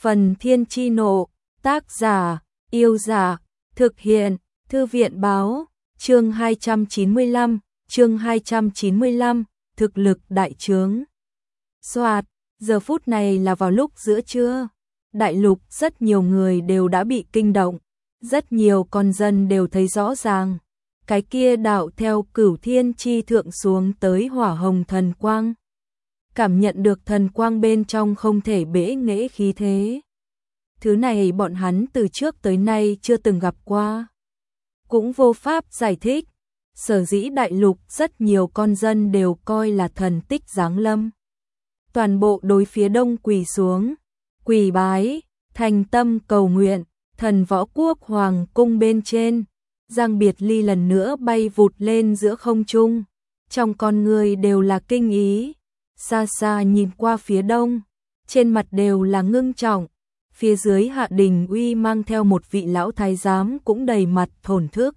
Phần Thiên Chi Nộ, tác giả, Yêu Giả, thực hiện, Thư viện Báo, chương 295, thực lực đại trướng. Soạt, giờ phút này là vào lúc giữa trưa. Đại lục rất nhiều người đều đã bị kinh động, rất nhiều con dân đều thấy rõ ràng. Cái kia đạo theo Cửu Thiên Chi thượng xuống tới hỏa hồng thần quang. Cảm nhận được thần quang bên trong không thể bẽ nghễ khí thế. Thứ này bọn hắn từ trước tới nay chưa từng gặp qua. Cũng vô pháp giải thích. Sở dĩ đại lục rất nhiều con dân đều coi là thần tích giáng lâm. Toàn bộ đối phía đông quỳ xuống, quỳ bái, thành tâm cầu nguyện, thần võ quốc hoàng cung bên trên. Giang Biệt Ly lần nữa bay vụt lên giữa không trung. Trong con người đều là kinh ý. Xa xa nhìn qua phía đông, trên mặt đều là ngưng trọng. Phía dưới Hạ Đình Uy mang theo một vị lão thái giám cũng đầy mặt thổn thức.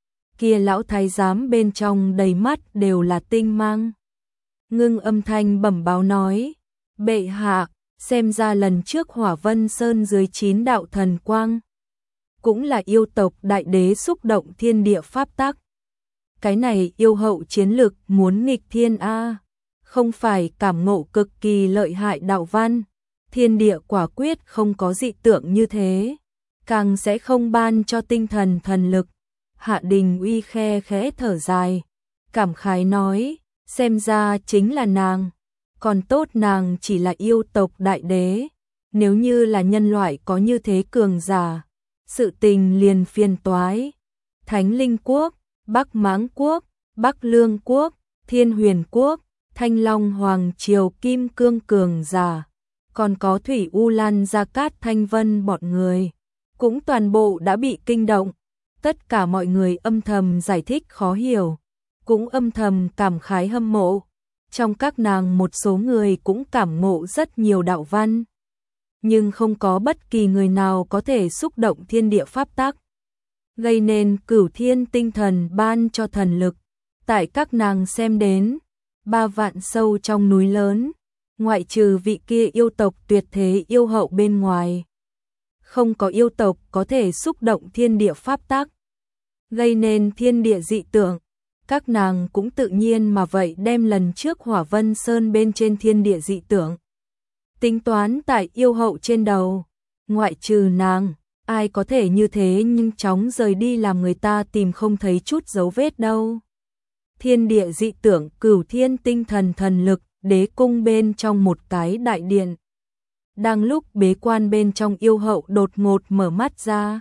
Kia lão thái giám bên trong đầy mắt đều là tinh mang. Ngưng âm thanh bẩm báo nói, bệ hạ, xem ra lần trước Hỏa Vân Sơn dưới 9 đạo thần quang, cũng là yêu tộc đại đế xúc động thiên địa pháp tắc. Cái này yêu hậu chiến lực muốn nghịch thiên a, không phải cảm ngộ cực kỳ lợi hại đạo văn, thiên địa quả quyết không có dị tượng như thế, càng sẽ không ban cho tinh thần thần lực. Hạ Đình Uy khe khẽ thở dài, cảm khái nói, xem ra chính là nàng, còn tốt nàng chỉ là yêu tộc đại đế, nếu như là nhân loại có như thế cường giả, sự tình liền phiền toái. Thánh Linh Quốc, Bắc Mãng Quốc, Bắc Lương Quốc, Thiên Huyền Quốc, Thanh Long Hoàng Triều Kim Cương cường giả, còn có Thủy U Lan Gia Cát Thanh Vân bọn người, cũng toàn bộ đã bị kinh động. Tất cả mọi người âm thầm giải thích khó hiểu, cũng âm thầm cảm khái hâm mộ. Trong các nàng một số người cũng cảm ngộ rất nhiều đạo văn, nhưng không có bất kỳ người nào có thể xúc động thiên địa pháp tắc, gây nên Cửu Thiên tinh thần ban cho thần lực. Tại các nàng xem đến, 3 vạn sâu trong núi lớn, ngoại trừ vị kia yêu tộc tuyệt thế yêu hậu bên ngoài, không có yêu tộc có thể xúc động thiên địa pháp tắc, gây nên thiên địa dị tượng. Các nàng cũng tự nhiên mà vậy đem lần trước Hỏa Vân Sơn bên trên thiên địa dị tượng tính toán tại yêu hậu trên đầu. Ngoại trừ nàng, ai có thể như thế nhưng chóng rời đi làm người ta tìm không thấy chút dấu vết đâu. Thiên địa dị tượng Cửu Thiên tinh thần thần lực, đế cung bên trong một cái đại điện. Đang lúc bế quan bên trong yêu hậu đột ngột mở mắt ra.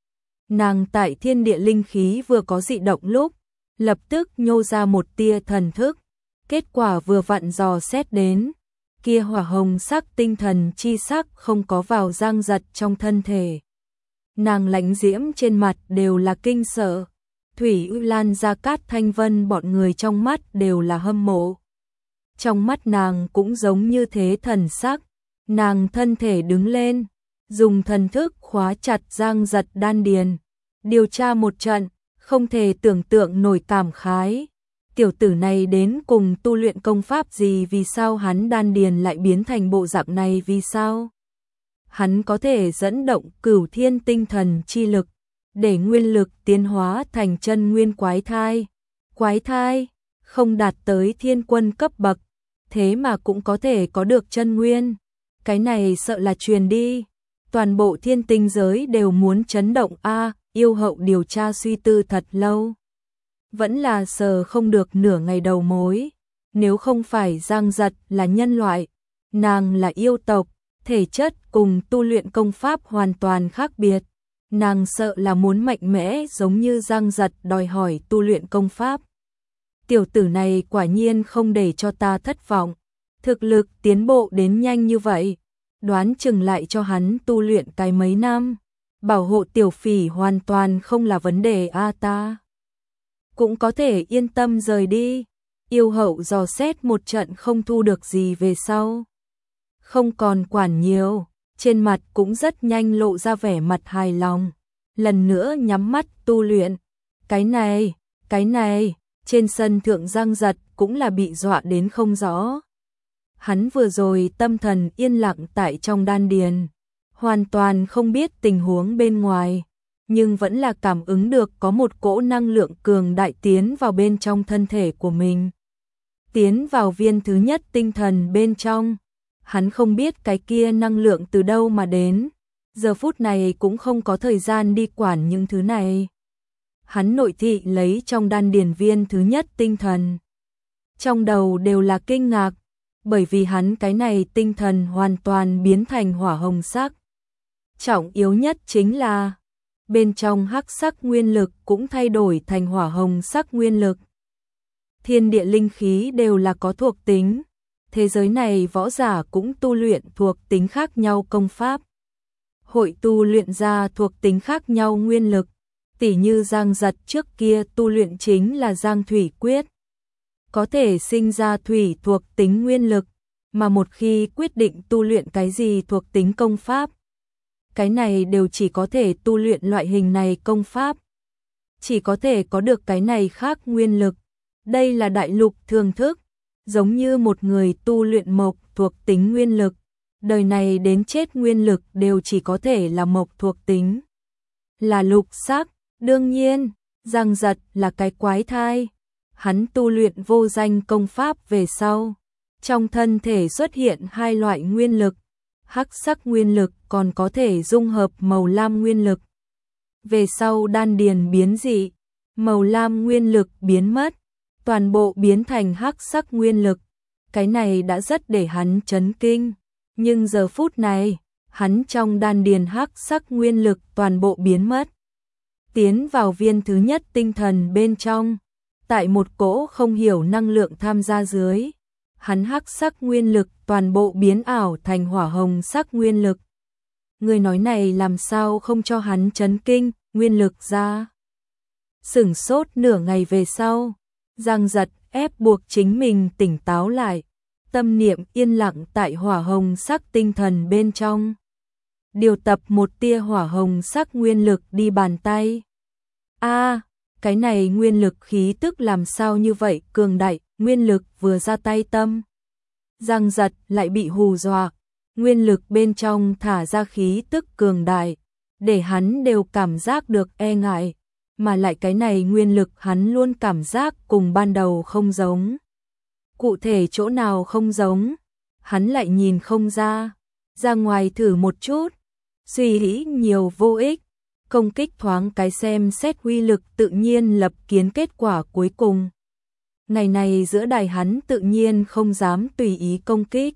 Nàng tại thiên địa linh khí vừa có dị động lúc, lập tức nhô ra một tia thần thức. Kết quả vừa vặn dò xét đến, kia hỏa hồng sắc tinh thần chi sắc không có vào Giang Giật trong thân thể. Nàng lãnh diễm trên mặt đều là kinh sợ. Thủy U Lan Gia Cát Thanh Vân bọn người trong mắt đều là hâm mộ. Trong mắt nàng cũng giống như thế thần sắc. Nàng thân thể đứng lên, dùng thần thức khóa chặt Giang Giật đan điền, điều tra một trận, không thể tưởng tượng nổi cảm khái. Tiểu tử này đến cùng tu luyện công pháp gì, vì sao hắn đan điền lại biến thành bộ dạng này, vì sao? Hắn có thể dẫn động Cửu Thiên tinh thần chi lực, để nguyên lực tiến hóa thành chân nguyên quái thai. Quái thai, không đạt tới thiên quân cấp bậc, thế mà cũng có thể có được chân nguyên. Cái này sợ là truyền đi, toàn bộ thiên tinh giới đều muốn chấn động a. Yêu hậu điều tra suy tư thật lâu, vẫn là sờ không được nửa ngày đầu mối. Nếu không phải Giang Giật là nhân loại, nàng là yêu tộc, thể chất cùng tu luyện công pháp hoàn toàn khác biệt, nàng sợ là muốn mạnh mẽ giống như Giang Giật đòi hỏi tu luyện công pháp. Tiểu tử này quả nhiên không để cho ta thất vọng, thực lực tiến bộ đến nhanh như vậy, đoán chừng lại cho hắn tu luyện cái mấy năm, bảo hộ tiểu phỉ hoàn toàn không là vấn đề a, ta cũng có thể yên tâm rời đi. Yêu hậu dò xét một trận không thu được gì về sau, không còn quản nhiều, trên mặt cũng rất nhanh lộ ra vẻ mặt hài lòng, lần nữa nhắm mắt tu luyện. Cái này, trên sân thượng Giang Giật cũng là bị dọa đến không rõ. Hắn vừa rồi tâm thần yên lặng tại trong đan điền, hoàn toàn không biết tình huống bên ngoài, nhưng vẫn là cảm ứng được có một cỗ năng lượng cường đại tiến vào bên trong thân thể của mình. Tiến vào viên thứ nhất tinh thần bên trong, hắn không biết cái kia năng lượng từ đâu mà đến, giờ phút này cũng không có thời gian đi quản những thứ này. Hắn nội thị lấy trong đan điền viên thứ nhất tinh thần. Trong đầu đều là kinh ngạc, bởi vì hắn cái này tinh thần hoàn toàn biến thành hỏa hồng sắc. Trọng yếu nhất chính là bên trong hắc sắc nguyên lực cũng thay đổi thành hỏa hồng sắc nguyên lực. Thiên địa linh khí đều là có thuộc tính, thế giới này võ giả cũng tu luyện thuộc tính khác nhau công pháp. Hội tu luyện ra thuộc tính khác nhau nguyên lực, tỉ như Giang Giật trước kia tu luyện chính là Giang Thủy Quyết. Có thể sinh ra thủy thuộc tính nguyên lực, mà một khi quyết định tu luyện cái gì thuộc tính công pháp, cái này đều chỉ có thể tu luyện loại hình này công pháp. Chỉ có thể có được cái này khác nguyên lực. Đây là đại lục thường thức, giống như một người tu luyện mộc thuộc tính nguyên lực, đời này đến chết nguyên lực đều chỉ có thể là mộc thuộc tính. Là lục sắc, đương nhiên, Giang Giật là cái quái thai. Hắn tu luyện vô danh công pháp về sau, trong thân thể xuất hiện hai loại nguyên lực, hắc sắc nguyên lực còn có thể dung hợp màu lam nguyên lực. Về sau đan điền biến dị, màu lam nguyên lực biến mất, toàn bộ biến thành hắc sắc nguyên lực. Cái này đã rất để hắn chấn kinh, nhưng giờ phút này, hắn trong đan điền hắc sắc nguyên lực toàn bộ biến mất. Tiến vào viên thứ nhất tinh thần bên trong, tại một cỗ không hiểu năng lượng tham gia dưới, hắn hắc sắc nguyên lực toàn bộ biến ảo thành hỏa hồng sắc nguyên lực. Người nói này làm sao không cho hắn chấn kinh, nguyên lực ra. Sửng sốt nửa ngày về sau, Giang Giật ép buộc chính mình tỉnh táo lại, tâm niệm yên lặng tại hỏa hồng sắc tinh thần bên trong. Điều tập một tia hỏa hồng sắc nguyên lực đi bàn tay. Cái này nguyên lực khí tức làm sao như vậy cường đại, nguyên lực vừa ra tay tâm. Giang Giật lại bị hù dọa, nguyên lực bên trong thả ra khí tức cường đại, để hắn đều cảm giác được e ngại, mà lại cái này nguyên lực hắn luôn cảm giác cùng ban đầu không giống. Cụ thể chỗ nào không giống, hắn lại nhìn không ra ngoài thử một chút, suy nghĩ nhiều vô ích. Công kích thoáng cái xem xét uy lực tự nhiên lập kiến kết quả cuối cùng. Ngày này giữa đài hắn tự nhiên không dám tùy ý công kích.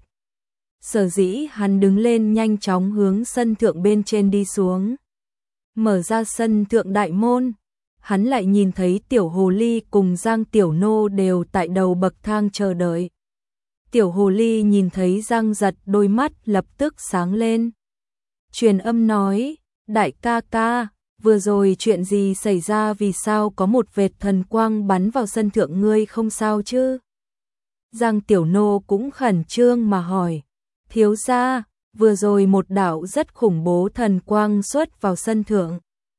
Sở dĩ hắn đứng lên nhanh chóng hướng sân thượng bên trên đi xuống. Mở ra sân thượng đại môn, hắn lại nhìn thấy tiểu hồ ly cùng Giang Tiểu Nô đều tại đầu bậc thang chờ đợi. Tiểu hồ ly nhìn thấy Giang Giật đôi mắt lập tức sáng lên. Truyền âm nói, đại ca ca, vừa rồi chuyện gì xảy ra, vì sao có một vệt thần quang bắn vào sân thượng, ngươi không sao chứ? Giang Tiểu Nô cũng khẩn trương mà hỏi, thiếu gia, vừa rồi một đạo rất khủng bố thần quang xuất vào sân thượng.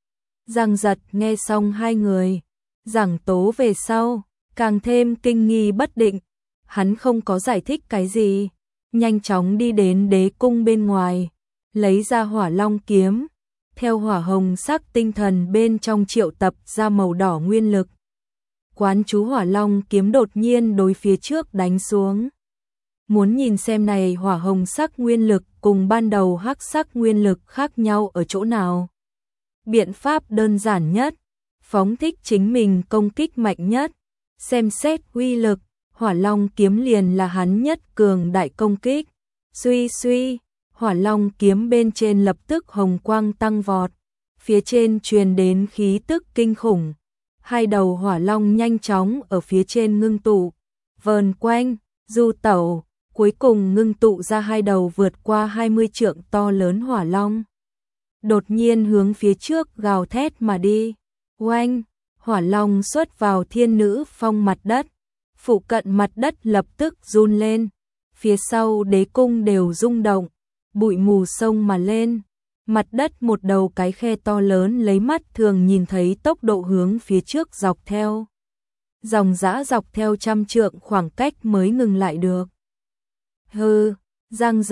Giang Giật nghe xong hai người giảng tố về sau, càng thêm kinh nghi bất định, hắn không có giải thích cái gì, nhanh chóng đi đến đế cung bên ngoài, lấy ra hỏa long kiếm, theo hỏa hồng sắc tinh thần bên trong triệu tập ra màu đỏ nguyên lực. Quán chú hỏa long kiếm đột nhiên đối phía trước đánh xuống. Muốn nhìn xem này hỏa hồng sắc nguyên lực cùng ban đầu hắc sắc nguyên lực khác nhau ở chỗ nào. Biện pháp đơn giản nhất, phóng thích chính mình công kích mạnh nhất, xem xét uy lực, hỏa long kiếm liền là hắn nhất cường đại công kích. Suy suy, hỏa long kiếm bên trên lập tức hồng quang tăng vọt, phía trên truyền đến khí tức kinh khủng. Hai đầu hỏa long nhanh chóng ở phía trên ngưng tụ, vờn quanh, du tẩu, cuối cùng ngưng tụ ra hai đầu vượt qua 20 trượng to lớn hỏa long. Đột nhiên hướng phía trước gào thét mà đi. Oanh, hỏa long xuất vào thiên nữ phong mặt đất, phụ cận mặt đất lập tức run lên, phía sau đế cung đều rung động, bụi mù sông mà lên, mặt đất một đầu cái khe to lớn lấy mắt thường nhìn thấy tốc độ hướng phía trước dọc theo. Dòng dã dọc theo 100 trượng khoảng cách mới ngừng lại được. Hừ, Giang Giật,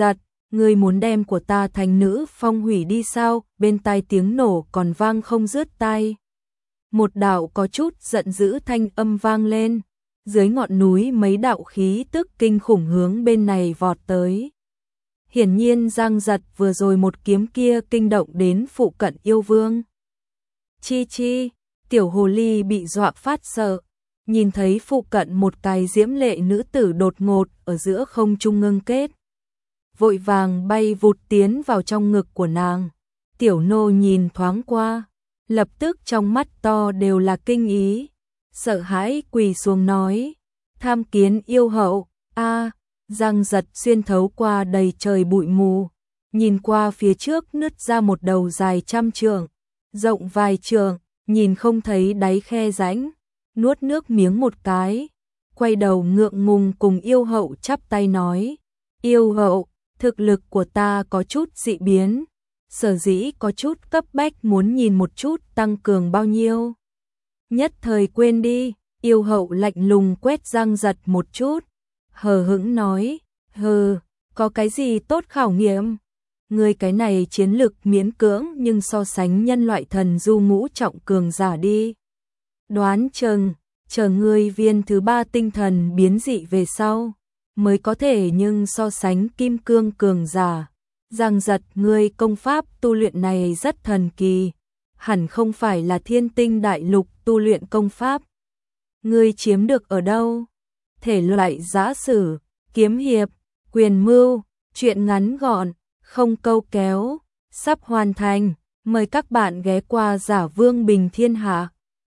Ngươi muốn đem của ta thành nữ phong hủy đi sao? Bên tai tiếng nổ còn vang không dứt tai. Một đạo có chút giận dữ thanh âm vang lên, dưới ngọn núi mấy đạo khí tức kinh khủng hướng bên này vọt tới. Hiển nhiên Giang Giật vừa rồi một kiếm kia kinh động đến phụ cận yêu vương. Chi chi, tiểu hồ ly bị dọa phát sợ, nhìn thấy phụ cận một cái diễm lệ nữ tử đột ngột ở giữa không trung ngưng kết. Vội vàng bay vụt tiến vào trong ngực của nàng. Tiểu nô nhìn thoáng qua, lập tức trong mắt to đều là kinh ý, sợ hãi quỳ xuống nói, tham kiến yêu hậu. A, Giang Giật xuyên thấu qua đầy trời bụi mù, nhìn qua phía trước nứt ra một đầu dài trăm trượng, rộng vài trượng, nhìn không thấy đáy khe rãnh, nuốt nước miếng một cái, quay đầu ngượng ngùng cùng yêu hậu chắp tay nói, yêu hậu, thực lực của ta có chút dị biến, sở dĩ có chút cấp bách muốn nhìn một chút tăng cường bao nhiêu. Nhất thời quên đi, yêu hậu lạnh lùng quét Giang Giật một chút, hờ hững nói, hừ, có cái gì tốt khảo nghiệm? Ngươi cái này chiến lực miễn cưỡng nhưng so sánh nhân loại thần du ngũ trọng cường giả đi. Đoán chừng, chờ ngươi viên thứ 3 tinh thần biến dị về sau, mới có thể nhưng so sánh kim cương cường giả. Giang Giật, ngươi công pháp tu luyện này rất thần kỳ, hẳn không phải là Thiên Tinh Đại Lục tu luyện công pháp. Ngươi chiếm được ở đâu? Thể loại giã sử, kiếm hiệp, quyền mưu, truyện ngắn gọn, không câu kéo, sắp hoàn thành. Mời các bạn ghé qua Giả Vương Bình Thiên Hạ.